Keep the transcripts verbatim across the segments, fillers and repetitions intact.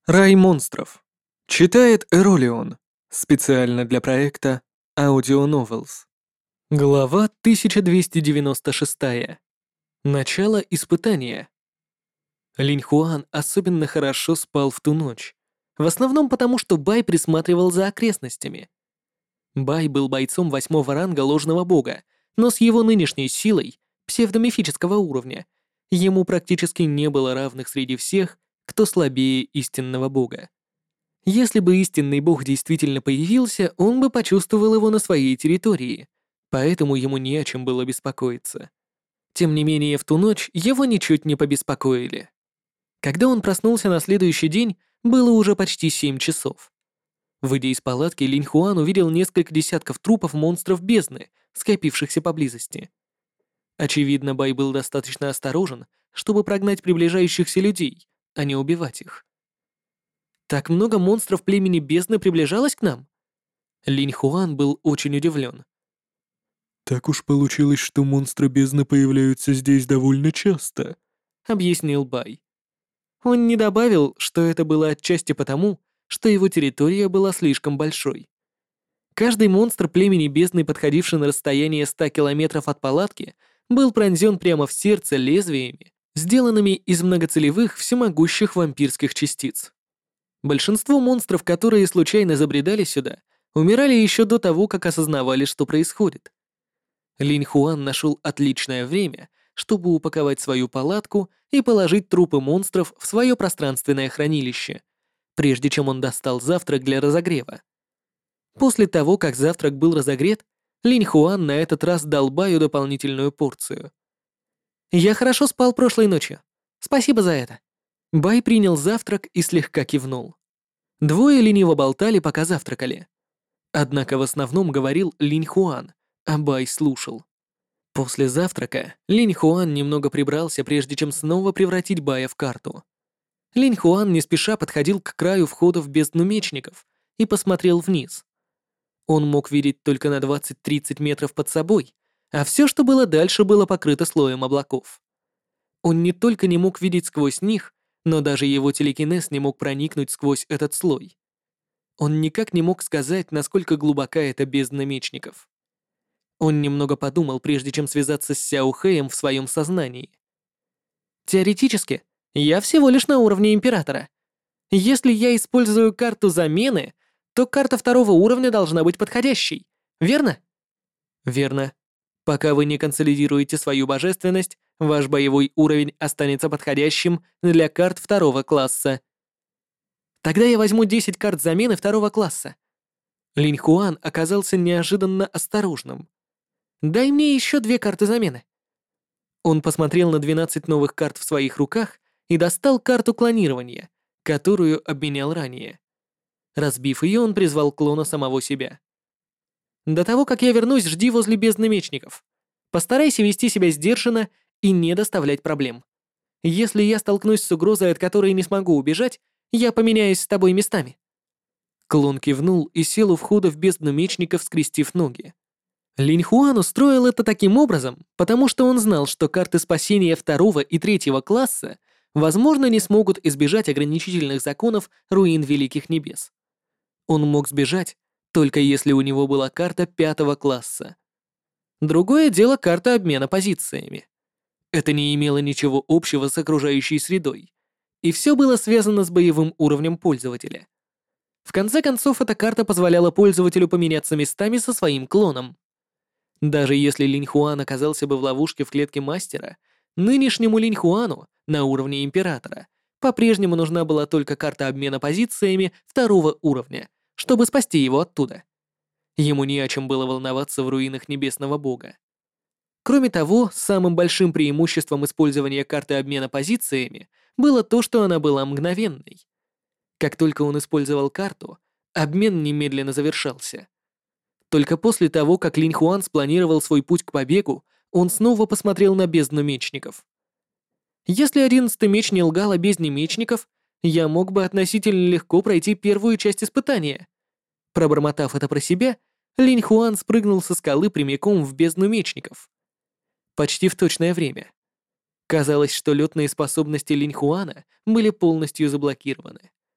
Рай монстров. Читает Эролион. Специально для проекта Audio Novels. Глава тысяча двести девяносто шесть. Начало испытания. Линь Хуан особенно хорошо спал в ту ночь. В основном потому, что Бай присматривал за окрестностями. Бай был бойцом восьмого ранга ложного бога, но с его нынешней силой, псевдомифического уровня, ему практически не было равных среди всех, кто слабее истинного бога. Если бы истинный бог действительно появился, он бы почувствовал его на своей территории, поэтому ему не о чем было беспокоиться. Тем не менее, в ту ночь его ничуть не побеспокоили. Когда он проснулся на следующий день, было уже почти семь часов. Выйдя из палатки, Линь Хуан увидел несколько десятков трупов монстров бездны, скопившихся поблизости. Очевидно, Бай был достаточно осторожен, чтобы прогнать приближающихся людей, а не убивать их. Так много монстров племени бездны приближалось к нам? Линь Хуан был очень удивлен. «Так уж получилось, что монстры бездны появляются здесь довольно часто», — объяснил Бай. Он не добавил, что это было отчасти потому, что его территория была слишком большой. Каждый монстр племени бездны, подходивший на расстояние ста километров от палатки, был пронзен прямо в сердце лезвиями, сделанными из многоцелевых всемогущих вампирских частиц. Большинство монстров, которые случайно забредали сюда, умирали еще до того, как осознавали, что происходит. Линь Хуан нашел отличное время, чтобы упаковать свою палатку и положить трупы монстров в свое пространственное хранилище, прежде чем он достал завтрак для разогрева. После того, как завтрак был разогрет, Линь Хуан на этот раз дал Баю дополнительную порцию. «Я хорошо спал прошлой ночью. Спасибо за это». Бай принял завтрак и слегка кивнул. Двое лениво болтали, пока завтракали. Однако в основном говорил Линь Хуан, а Бай слушал. После завтрака Линь Хуан немного прибрался, прежде чем снова превратить Бая в карту. Линь Хуан не спеша подходил к краю входа в бездну мечников и посмотрел вниз. Он мог видеть только на двадцать-тридцать метров под собой, а все, что было дальше, было покрыто слоем облаков. Он не только не мог видеть сквозь них, но даже его телекинез не мог проникнуть сквозь этот слой. Он никак не мог сказать, насколько глубока эта бездна мечников. Он немного подумал, прежде чем связаться с Сяо Хэем в своем сознании. Теоретически, я всего лишь на уровне Императора. Если я использую карту замены, то карта второго уровня должна быть подходящей, верно? Верно. Пока вы не консолидируете свою божественность, ваш боевой уровень останется подходящим для карт второго класса. Тогда я возьму десять карт замены второго класса. Линь Хуан оказался неожиданно осторожным. Дай мне еще две карты замены. Он посмотрел на двенадцать новых карт в своих руках и достал карту клонирования, которую обменял ранее. Разбив ее, он призвал клона самого себя. До того, как я вернусь, жди возле бездны мечников. Постарайся вести себя сдержанно и не доставлять проблем. Если я столкнусь с угрозой, от которой не смогу убежать, я поменяюсь с тобой местами. Клон кивнул и сел у входа в бездну мечников, скрестив ноги. Линь Хуан устроил это таким образом, потому что он знал, что карты спасения второго и третьего класса, возможно, не смогут избежать ограничительных законов руин Великих Небес. Он мог сбежать, только если у него была карта пятого класса. Другое дело карта обмена позициями. Это не имело ничего общего с окружающей средой, и все было связано с боевым уровнем пользователя. В конце концов, эта карта позволяла пользователю поменяться местами со своим клоном. Даже если Линь Хуан оказался бы в ловушке в клетке мастера, нынешнему Линь Хуану на уровне Императора по-прежнему нужна была только карта обмена позициями второго уровня, чтобы спасти его оттуда. Ему не о чем было волноваться в руинах Небесного Бога. Кроме того, самым большим преимуществом использования карты обмена позициями было то, что она была мгновенной. Как только он использовал карту, обмен немедленно завершался. Только после того, как Линь Хуан спланировал свой путь к побегу, он снова посмотрел на бездну мечников. Если одиннадцатый меч не лгал о бездне мечников, я мог бы относительно легко пройти первую часть испытания. Пробормотав это про себя, Линь Хуан спрыгнул со скалы прямиком в бездну мечников. Почти в точное время. Казалось, что летные способности Линь Хуана были полностью заблокированы.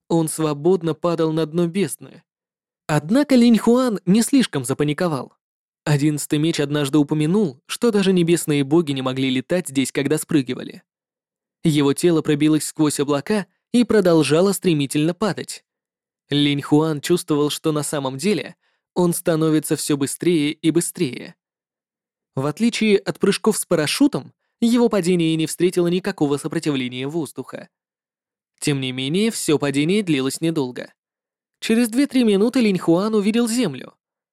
Он свободно падал на дно бездны. Однако Линь Хуан не слишком запаниковал. Одиннадцатый меч однажды упомянул, что даже небесные боги не могли летать здесь, когда спрыгивали. Его тело пробилось сквозь облака и продолжало стремительно падать. Линь Хуан чувствовал, что на самом деле он становится все быстрее и быстрее. В отличие от прыжков с парашютом, его падение не встретило никакого сопротивления воздуха. Тем не менее, все падение длилось недолго. Через две-три минуты Линь Хуан увидел землю.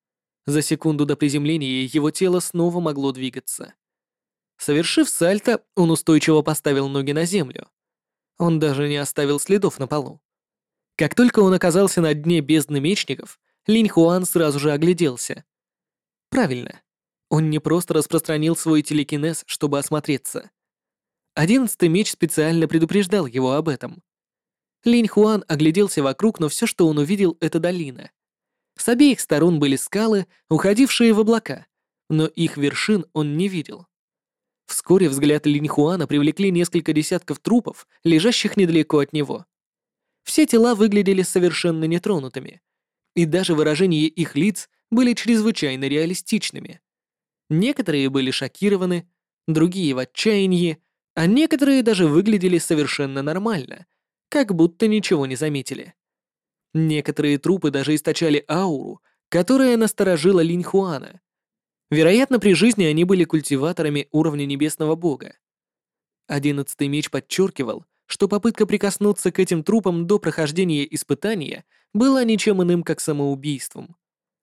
За секунду до приземления его тело снова могло двигаться. Совершив сальто, он устойчиво поставил ноги на землю. Он даже не оставил следов на полу. Как только он оказался на дне бездны мечников, Линь Хуан сразу же огляделся. Правильно. Он не просто распространил свой телекинез, чтобы осмотреться. Одиннадцатый меч специально предупреждал его об этом. Линь Хуан огляделся вокруг, но все, что он увидел, это долина. С обеих сторон были скалы, уходившие в облака, но их вершин он не видел. Вскоре взгляд Линь Хуана привлекли несколько десятков трупов, лежащих недалеко от него. Все тела выглядели совершенно нетронутыми, и даже выражения их лиц были чрезвычайно реалистичными. Некоторые были шокированы, другие в отчаянии, а некоторые даже выглядели совершенно нормально, как будто ничего не заметили. Некоторые трупы даже источали ауру, которая насторожила Линь Хуана. Вероятно, при жизни они были культиваторами уровня небесного бога. Одиннадцатый меч подчеркивал, что попытка прикоснуться к этим трупам до прохождения испытания была ничем иным, как самоубийством.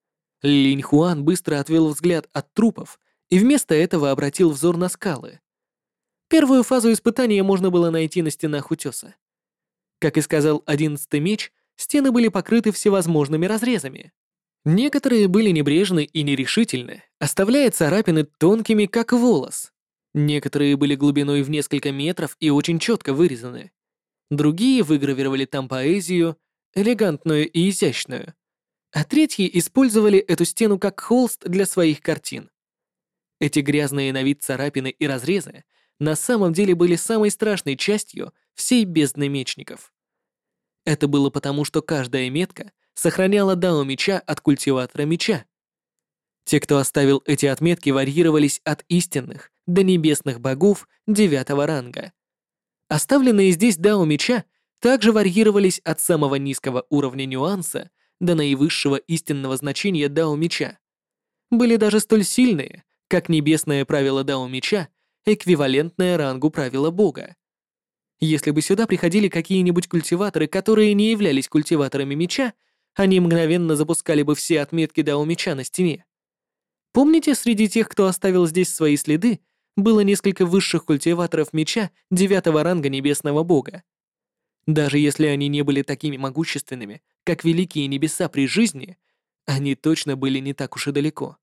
Линь Хуан быстро отвел взгляд от трупов и вместо этого обратил взор на скалы. Первую фазу испытания можно было найти на стенах утеса. Как и сказал одиннадцатый меч, стены были покрыты всевозможными разрезами. Некоторые были небрежны и нерешительны, оставляя царапины тонкими, как волос. Некоторые были глубиной в несколько метров и очень четко вырезаны. Другие выгравировали там поэзию, элегантную и изящную. А третьи использовали эту стену как холст для своих картин. Эти грязные на вид царапины и разрезы на самом деле были самой страшной частью всей бездны мечников. Это было потому, что каждая метка сохраняла дао меча от культиватора меча. Те, кто оставил эти отметки, варьировались от истинных до небесных богов девятого ранга. Оставленные здесь дао меча также варьировались от самого низкого уровня нюанса до наивысшего истинного значения дао меча. Были даже столь сильные, как небесное правило дао меча, эквивалентное рангу правила бога. Если бы сюда приходили какие-нибудь культиваторы, которые не являлись культиваторами меча, они мгновенно запускали бы все отметки дао меча на стене. Помните, среди тех, кто оставил здесь свои следы, было несколько высших культиваторов меча девятого ранга небесного бога. Даже если они не были такими могущественными, как великие небеса при жизни, они точно были не так уж и далеко.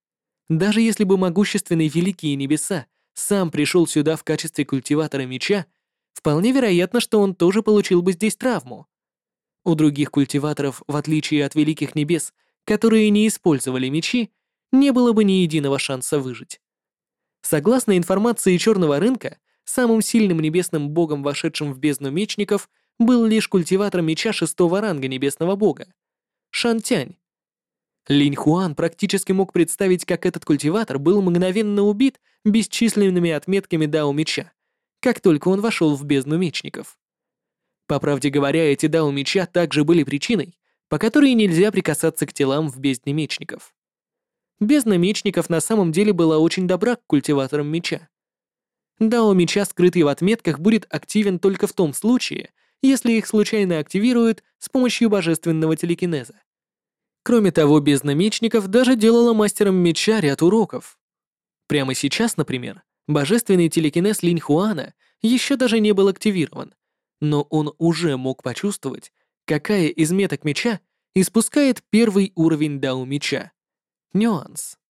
Даже если бы могущественные великие небеса сам пришел сюда в качестве культиватора меча, вполне вероятно, что он тоже получил бы здесь травму. У других культиваторов, в отличие от великих небес, которые не использовали мечи, не было бы ни единого шанса выжить. Согласно информации черного рынка, самым сильным небесным богом, вошедшим в бездну мечников, был лишь культиватор меча шестого ранга небесного бога — Шан Тянь. Линь Хуан практически мог представить, как этот культиватор был мгновенно убит бесчисленными отметками дао меча, как только он вошел в бездну мечников. По правде говоря, эти дао меча также были причиной, по которой нельзя прикасаться к телам в бездне мечников. Бездна мечников на самом деле была очень добра к культиваторам меча. Дао меча, скрытый в отметках, будет активен только в том случае, если их случайно активируют с помощью божественного телекинеза. Кроме того, бездна мечников даже делала мастером меча ряд уроков. Прямо сейчас, например, божественный телекинез Линь Хуана еще даже не был активирован, но он уже мог почувствовать, какая из меток меча испускает первый уровень дао меча. Нюанс.